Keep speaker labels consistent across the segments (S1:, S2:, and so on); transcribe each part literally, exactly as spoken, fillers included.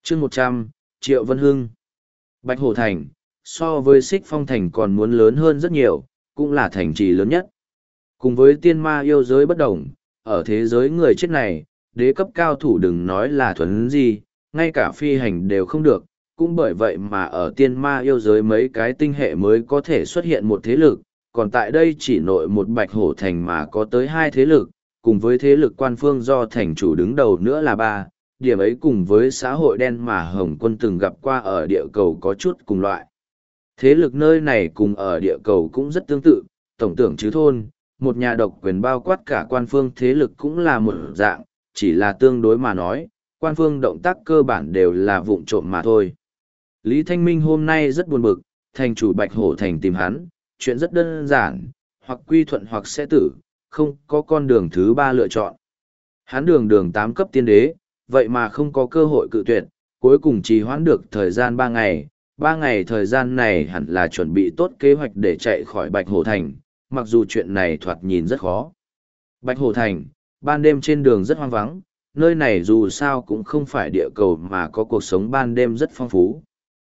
S1: chương một trăm, Triệu Vân Hưng. Bạch Hổ Thành, so với Xích Phong Thành còn muốn lớn hơn rất nhiều, cũng là thành trì lớn nhất. Cùng với tiên ma yêu giới bất đồng, ở thế giới người chết này, đế cấp cao thủ đừng nói là thuần gì, ngay cả phi hành đều không được, cũng bởi vậy mà ở tiên ma yêu giới mấy cái tinh hệ mới có thể xuất hiện một thế lực, còn tại đây chỉ nội một Bạch Hổ Thành mà có tới hai thế lực, cùng với thế lực quan phương do thành chủ đứng đầu nữa là ba, điểm ấy cùng với xã hội đen mà Hồng Quân từng gặp qua ở địa cầu có chút cùng loại. Thế lực nơi này cùng ở địa cầu cũng rất tương tự, tổng tưởng chứ thôn, một nhà độc quyền bao quát cả quan phương thế lực cũng là một dạng, chỉ là tương đối mà nói, quan phương động tác cơ bản đều là vụng trộm mà thôi. Lý Thanh Minh hôm nay rất buồn bực, thành chủ Bạch Hổ Thành tìm hắn, chuyện rất đơn giản, hoặc quy thuận hoặc sẽ tử, không có con đường thứ ba lựa chọn. Hắn đường đường tám cấp tiên đế, vậy mà không có cơ hội cự tuyệt, cuối cùng trì hoãn được thời gian ba ngày, ba ngày thời gian này hẳn là chuẩn bị tốt kế hoạch để chạy khỏi Bạch Hổ Thành, mặc dù chuyện này thoạt nhìn rất khó. Bạch Hổ Thành, ban đêm trên đường rất hoang vắng, nơi này dù sao cũng không phải địa cầu mà có cuộc sống ban đêm rất phong phú.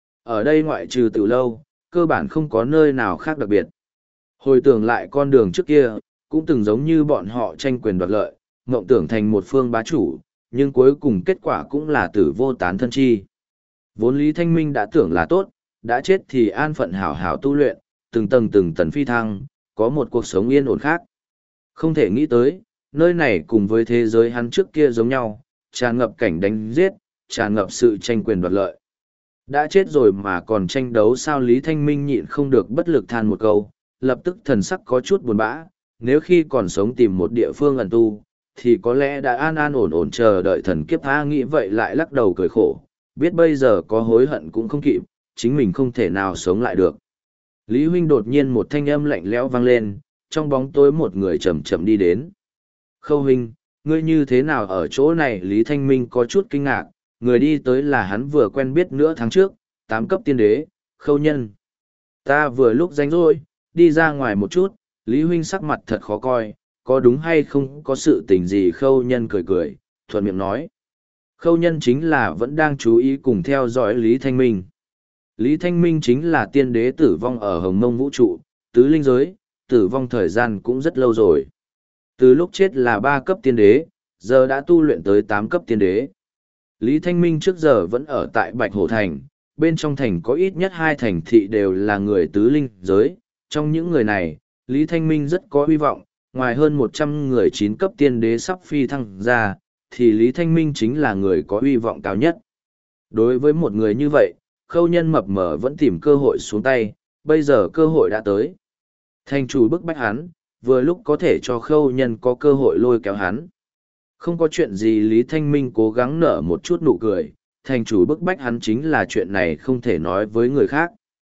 S1: Ở đây ngoại trừ từ lâu, cơ bản không có nơi nào khác đặc biệt. Hồi tưởng lại con đường trước kia, cũng từng giống như bọn họ tranh quyền đoạt lợi, mộng tưởng thành một phương bá chủ, nhưng cuối cùng kết quả cũng là tử vô tán thân chi. Vốn Lý Thanh Minh đã tưởng là tốt, đã chết thì an phận hảo hảo tu luyện, từng tầng từng tầng phi thăng, có một cuộc sống yên ổn khác. Không thể nghĩ tới, nơi này cùng với thế giới hắn trước kia giống nhau, tràn ngập cảnh đánh giết, tràn ngập sự tranh quyền đoạt lợi. Đã chết rồi mà còn tranh đấu sao? Lý Thanh Minh nhịn không được bất lực than một câu, lập tức thần sắc có chút buồn bã, nếu khi còn sống tìm một địa phương ẩn tu, thì có lẽ đã an an ổn ổn chờ đợi thần kiếp tha. Nghĩ vậy lại lắc đầu cười khổ, biết bây giờ có hối hận cũng không kịp, chính mình không thể nào sống lại được. Lý huynh, đột nhiên một thanh âm lạnh lẽo vang lên, trong bóng tối một người chậm chậm đi đến. Khâu huynh, ngươi như thế nào ở chỗ này? Lý Thanh Minh có chút kinh ngạc, người đi tới là hắn vừa quen biết nửa tháng trước, tám cấp tiên đế, Khâu Nhân. Ta vừa lúc rảnh rỗi, đi ra ngoài một chút. Lý huynh sắc mặt thật khó coi, có đúng hay không có sự tình gì? Khâu Nhân cười cười, thuận miệng nói. Khâu Nhân chính là vẫn đang chú ý cùng theo dõi Lý Thanh Minh. Lý Thanh Minh chính là tiên đế tử vong ở Hồng Mông vũ trụ, tứ linh giới, tử vong thời gian cũng rất lâu rồi. Từ lúc chết là ba cấp tiên đế, giờ đã tu luyện tới tám cấp tiên đế. Lý Thanh Minh trước giờ vẫn ở tại Bạch Hổ Thành, bên trong thành có ít nhất hai thành thị đều là người tứ linh giới. Trong những người này, Lý Thanh Minh rất có hy vọng, ngoài hơn một trăm người chín cấp tiên đế sắp phi thăng ra, thì Lý Thanh Minh chính là người có hy vọng cao nhất. Đối với một người như vậy, Khâu Nhân mập mờ vẫn tìm cơ hội xuống tay, bây giờ cơ hội đã tới. Thành chủ bức bách hắn, vừa lúc có thể cho Khâu Nhân có cơ hội lôi kéo hắn. Không có chuyện gì. Lý Thanh Minh cố gắng nở một chút nụ cười, thành chủ bức bách hắn chính là chuyện này không thể nói với người khác.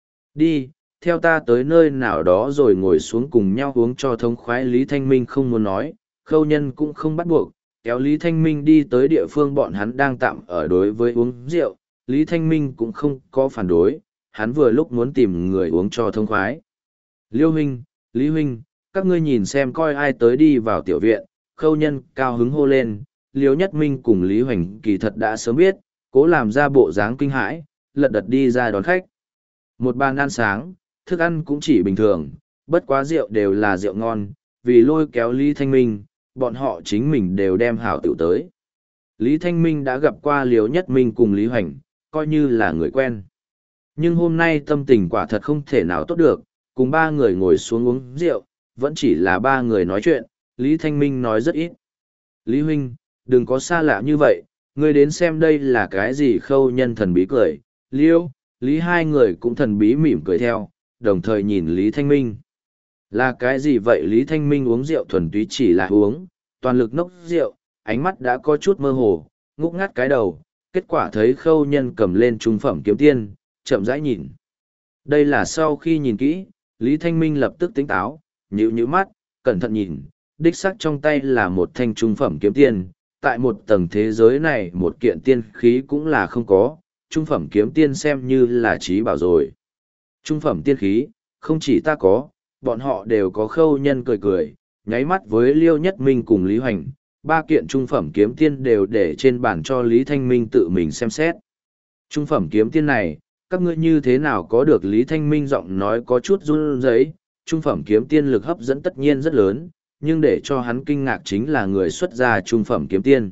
S1: Đi, theo ta tới nơi nào đó rồi ngồi xuống cùng nhau uống cho thống khoái. Lý Thanh Minh không muốn nói, Khâu Nhân cũng không bắt buộc, kéo Lý Thanh Minh đi tới địa phương bọn hắn đang tạm ở. Đối với uống rượu, Lý Thanh Minh cũng không có phản đối, hắn vừa lúc muốn tìm người uống cho thông khoái. Liêu huynh, Lý huynh, các ngươi nhìn xem coi ai tới. Đi vào tiểu viện, Khâu Nhân cao hứng hô lên. Liêu Nhất Minh cùng Lý Hoành kỳ thật đã sớm biết, cố làm ra bộ dáng kinh hãi, lật đật đi ra đón khách. Một bàn ăn sáng, thức ăn cũng chỉ bình thường, bất quá rượu đều là rượu ngon, vì lôi kéo Lý Thanh Minh, bọn họ chính mình đều đem hảo tiểu tới. Lý Thanh Minh đã gặp qua Liêu Nhất Minh cùng Lý Hoành, coi như là người quen. Nhưng hôm nay tâm tình quả thật không thể nào tốt được, cùng ba người ngồi xuống uống rượu, vẫn chỉ là ba người nói chuyện, Lý Thanh Minh nói rất ít. Lý huynh, đừng có xa lạ như vậy, ngươi đến xem đây là cái gì? Khâu Nhân thần bí cười, Liêu, Lý hai người cũng thần bí mỉm cười theo, đồng thời nhìn Lý Thanh Minh. Là cái gì vậy? Lý Thanh Minh uống rượu thuần túy chỉ là uống, toàn lực nốc rượu, ánh mắt đã có chút mơ hồ, ngúc ngắt cái đầu, kết quả thấy Khâu Nhân cầm lên trung phẩm kiếm tiên, chậm rãi nhìn. Đây là sau khi nhìn kỹ, Lý Thanh Minh lập tức tỉnh táo, nhíu nhíu mắt, cẩn thận nhìn, đích xác trong tay là một thanh trung phẩm kiếm tiên, tại một tầng thế giới này một kiện tiên khí cũng là không có, trung phẩm kiếm tiên xem như là trí bảo rồi. Trung phẩm tiên khí, không chỉ ta có, bọn họ đều có. Khâu Nhân cười cười, nháy mắt với Liêu Nhất Minh cùng Lý Hoành, ba kiện trung phẩm kiếm tiên đều để trên bàn cho Lý Thanh Minh tự mình xem xét. Trung phẩm kiếm tiên này, các ngươi như thế nào có được? Lý Thanh Minh giọng nói có chút run rẩy. Trung phẩm kiếm tiên lực hấp dẫn tất nhiên rất lớn, nhưng để cho hắn kinh ngạc chính là người xuất gia trung phẩm kiếm tiên.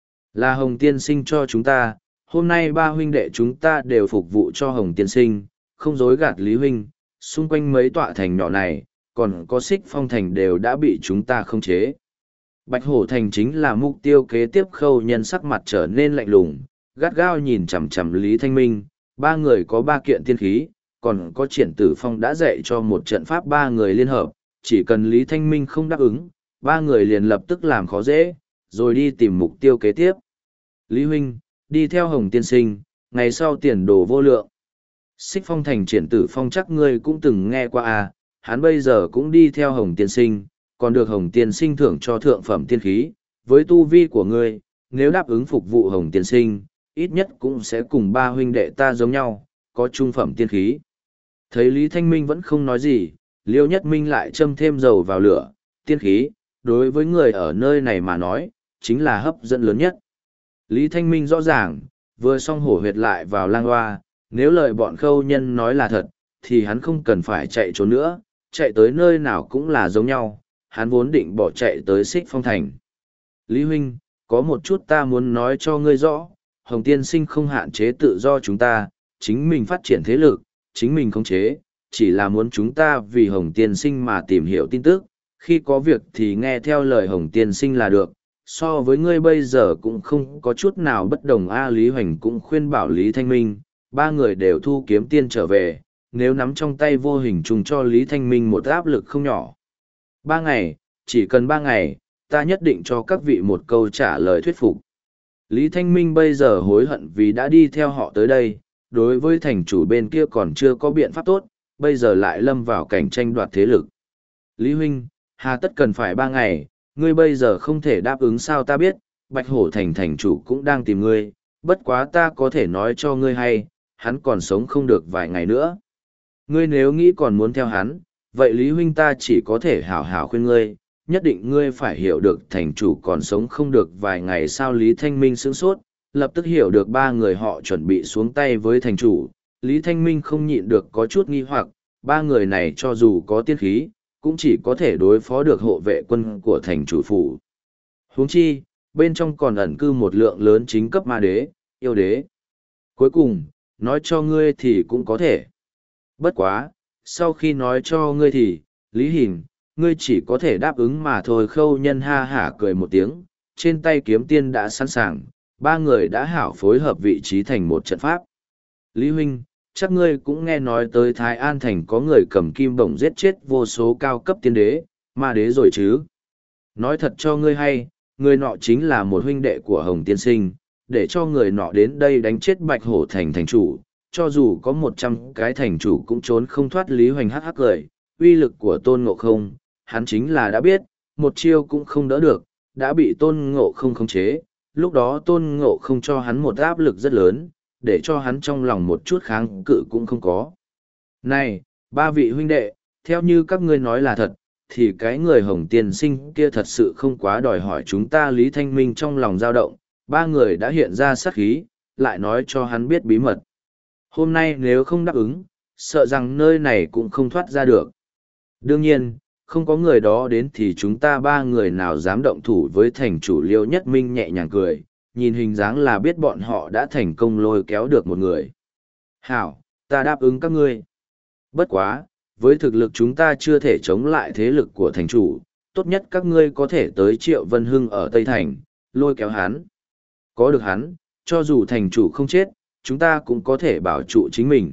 S1: Là Hồng Tiên Sinh cho chúng ta, hôm nay ba huynh đệ chúng ta đều phục vụ cho Hồng Tiên Sinh, không dối gạt Lý Huynh, xung quanh mấy tọa thành nhỏ này, còn có Xích Phong Thành đều đã bị chúng ta khống chế. Bạch Hổ Thành chính là mục tiêu kế tiếp. Khâu Nhân sắc mặt trở nên lạnh lùng, gắt gao nhìn chằm chằm Lý Thanh Minh. Ba người có ba kiện tiên khí, còn có Triển Tử Phong đã dạy cho một trận pháp ba người liên hợp, chỉ cần Lý Thanh Minh không đáp ứng, ba người liền lập tức làm khó dễ, rồi đi tìm mục tiêu kế tiếp. Lý Huynh, đi theo Hồng Tiên Sinh, ngày sau tiền đồ vô lượng. Xích Phong Thành Triển Tử Phong chắc ngươi cũng từng nghe qua à, hắn bây giờ cũng đi theo Hồng Tiên Sinh, còn được Hồng Tiên Sinh thưởng cho thượng phẩm tiên khí. Với tu vi của ngươi, nếu đáp ứng phục vụ Hồng Tiên Sinh, ít nhất cũng sẽ cùng ba huynh đệ ta giống nhau, có trung phẩm tiên khí. Thấy Lý Thanh Minh vẫn không nói gì, Liêu Nhất Minh lại châm thêm dầu vào lửa. Tiên khí, đối với người ở nơi này mà nói, chính là hấp dẫn lớn nhất. Lý Thanh Minh rõ ràng, vừa xong hổ huyệt lại vào lang hoa, nếu lời bọn Khâu Nhân nói là thật, thì hắn không cần phải chạy trốn nữa, chạy tới nơi nào cũng là giống nhau, hắn vốn định bỏ chạy tới Xích Phong Thành. Lý Huynh, có một chút ta muốn nói cho ngươi rõ, Hồng Tiên Sinh không hạn chế tự do chúng ta, chính mình phát triển thế lực, chính mình khống chế, chỉ là muốn chúng ta vì Hồng Tiên Sinh mà tìm hiểu tin tức, khi có việc thì nghe theo lời Hồng Tiên Sinh là được. So với ngươi bây giờ cũng không có chút nào bất đồng. A Lý Hoành cũng khuyên bảo Lý Thanh Minh, ba người đều thu kiếm tiên trở về, nếu nắm trong tay vô hình trùng cho Lý Thanh Minh một áp lực không nhỏ. Ba ngày, chỉ cần ba ngày, ta nhất định cho các vị một câu trả lời thuyết phục. Lý Thanh Minh bây giờ hối hận vì đã đi theo họ tới đây, đối với thành chủ bên kia còn chưa có biện pháp tốt, bây giờ lại lâm vào cảnh tranh đoạt thế lực. Lý Huynh, hà tất cần phải ba ngày, ngươi bây giờ không thể đáp ứng sao? Ta biết, Bạch Hổ Thành thành chủ cũng đang tìm ngươi, bất quá ta có thể nói cho ngươi hay, hắn còn sống không được vài ngày nữa. Ngươi nếu nghĩ còn muốn theo hắn, vậy Lý Huynh ta chỉ có thể hảo hảo khuyên ngươi, nhất định ngươi phải hiểu được thành chủ còn sống không được vài ngày sao? Lý Thanh Minh sững sốt, lập tức hiểu được ba người họ chuẩn bị xuống tay với thành chủ. Lý Thanh Minh không nhịn được có chút nghi hoặc, ba người này cho dù có tiên khí, cũng chỉ có thể đối phó được hộ vệ quân của thành chủ phủ. Huống chi, bên trong còn ẩn cư một lượng lớn chính cấp ma đế, yêu đế. Cuối cùng, nói cho ngươi thì cũng có thể. Bất quá, sau khi nói cho ngươi thì, Lý Hình, ngươi chỉ có thể đáp ứng mà thôi. Khâu Nhân ha hả cười một tiếng, trên tay kiếm tiên đã sẵn sàng, ba người đã hảo phối hợp vị trí thành một trận pháp. Lý Huynh, chắc ngươi cũng nghe nói tới Thái An Thành có người cầm kim bổng giết chết vô số cao cấp tiên đế, ma đế rồi chứ? Nói thật cho ngươi hay, người nọ chính là một huynh đệ của Hồng Tiên Sinh, để cho người nọ đến đây đánh chết Bạch Hổ Thành thành chủ, cho dù có một trăm cái thành chủ cũng trốn không thoát. Lý Hoành hắc hắc cười, uy lực của Tôn Ngộ Không, hắn chính là đã biết, một chiêu cũng không đỡ được, đã bị Tôn Ngộ Không khống chế, lúc đó Tôn Ngộ Không cho hắn một áp lực rất lớn, để cho hắn trong lòng một chút kháng cự cũng không có. Này, ba vị huynh đệ, theo như các ngươi nói là thật, thì cái người Hồng Tiên Sinh kia thật sự không quá đòi hỏi chúng ta. Lý Thanh Minh trong lòng dao động, ba người đã hiện ra sát khí, lại nói cho hắn biết bí mật. Hôm nay nếu không đáp ứng, sợ rằng nơi này cũng không thoát ra được. Đương nhiên, không có người đó đến thì chúng ta ba người nào dám động thủ với thành chủ. Liêu Nhất Minh nhẹ nhàng cười, nhìn hình dáng là biết bọn họ đã thành công lôi kéo được một người. Hảo, ta đáp ứng các ngươi. Bất quá, với thực lực chúng ta chưa thể chống lại thế lực của thành chủ, tốt nhất các ngươi có thể tới Triệu Vân Hưng ở Tây Thành, lôi kéo hắn. Có được hắn, cho dù thành chủ không chết, chúng ta cũng có thể bảo trụ chính mình.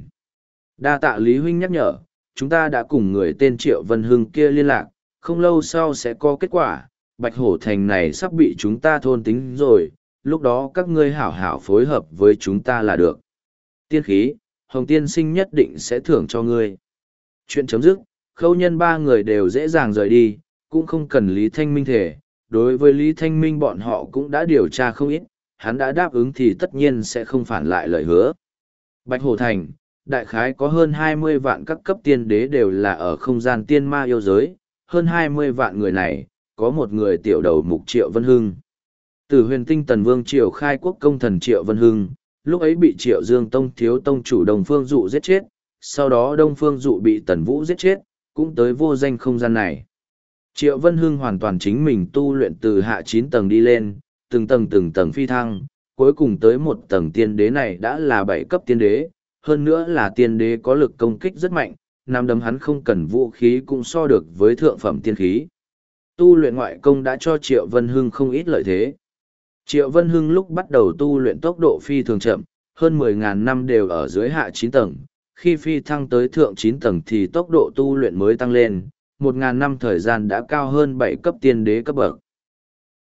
S1: Đa tạ Lý Huynh nhắc nhở, chúng ta đã cùng người tên Triệu Vân Hưng kia liên lạc, không lâu sau sẽ có kết quả. Bạch Hổ Thành này sắp bị chúng ta thôn tính rồi, lúc đó các ngươi hảo hảo phối hợp với chúng ta là được. Tiên khí, Hồng Tiên Sinh nhất định sẽ thưởng cho ngươi. Chuyện chấm dứt, Khâu Nhân ba người đều dễ dàng rời đi, cũng không cần Lý Thanh Minh thể. Đối với Lý Thanh Minh bọn họ cũng đã điều tra không ít, hắn đã đáp ứng thì tất nhiên sẽ không phản lại lời hứa. Bạch Hổ Thành, đại khái có hơn hai mươi vạn các cấp tiên đế đều là ở không gian tiên ma yêu giới, hơn hai mươi vạn người này, có một người tiểu đầu mục Triệu Vân Hưng. Từ huyền tinh tần vương triều khai quốc công thần Triệu Vân Hưng, lúc ấy bị Triệu Dương Tông thiếu tông chủ Đông Phương Dụ giết chết, sau đó Đông Phương Dụ bị Tần Vũ giết chết, cũng tới vô danh không gian này. Triệu Vân Hưng hoàn toàn chính mình tu luyện từ hạ chín tầng đi lên, từng tầng từng tầng phi thăng, cuối cùng tới một tầng tiên đế này đã là bảy cấp tiên đế, hơn nữa là tiên đế có lực công kích rất mạnh, nắm đấm hắn không cần vũ khí cũng so được với thượng phẩm tiên khí. Tu luyện ngoại công đã cho Triệu Vân Hưng không ít lợi thế. Triệu Vân Hưng lúc bắt đầu tu luyện tốc độ phi thường chậm, hơn mười ngàn năm đều ở dưới hạ chín tầng, khi phi thăng tới thượng chín tầng thì tốc độ tu luyện mới tăng lên, một ngàn năm thời gian đã cao hơn bảy cấp tiên đế cấp bậc.